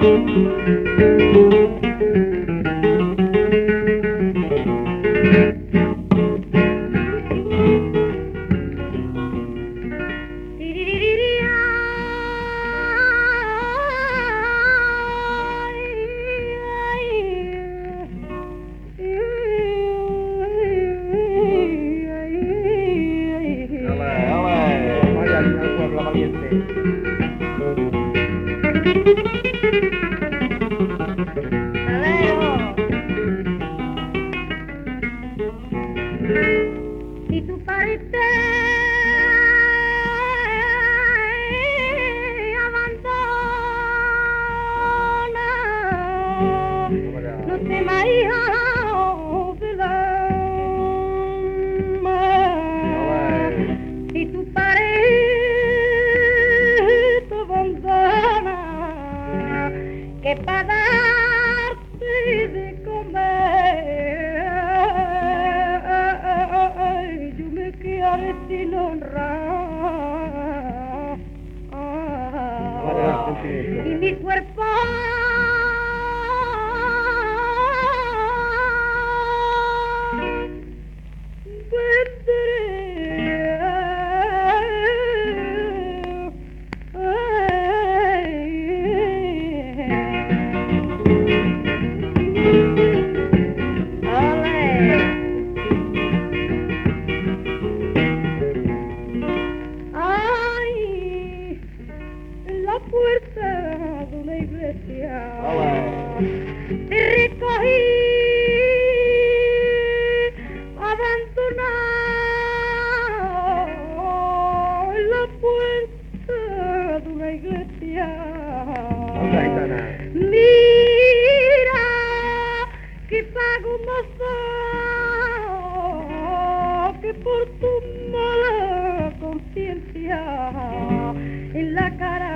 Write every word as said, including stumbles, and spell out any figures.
Si tu parte abandona, no te mareas del alma. Si tu pared te abandona, que para darte de comer yo me quedaré sin honrar y mi cuerpo la puerta de una iglesia te recogí abandonado en la puerta de una iglesia. Mira que pago más que por tu mala conciencia en la cara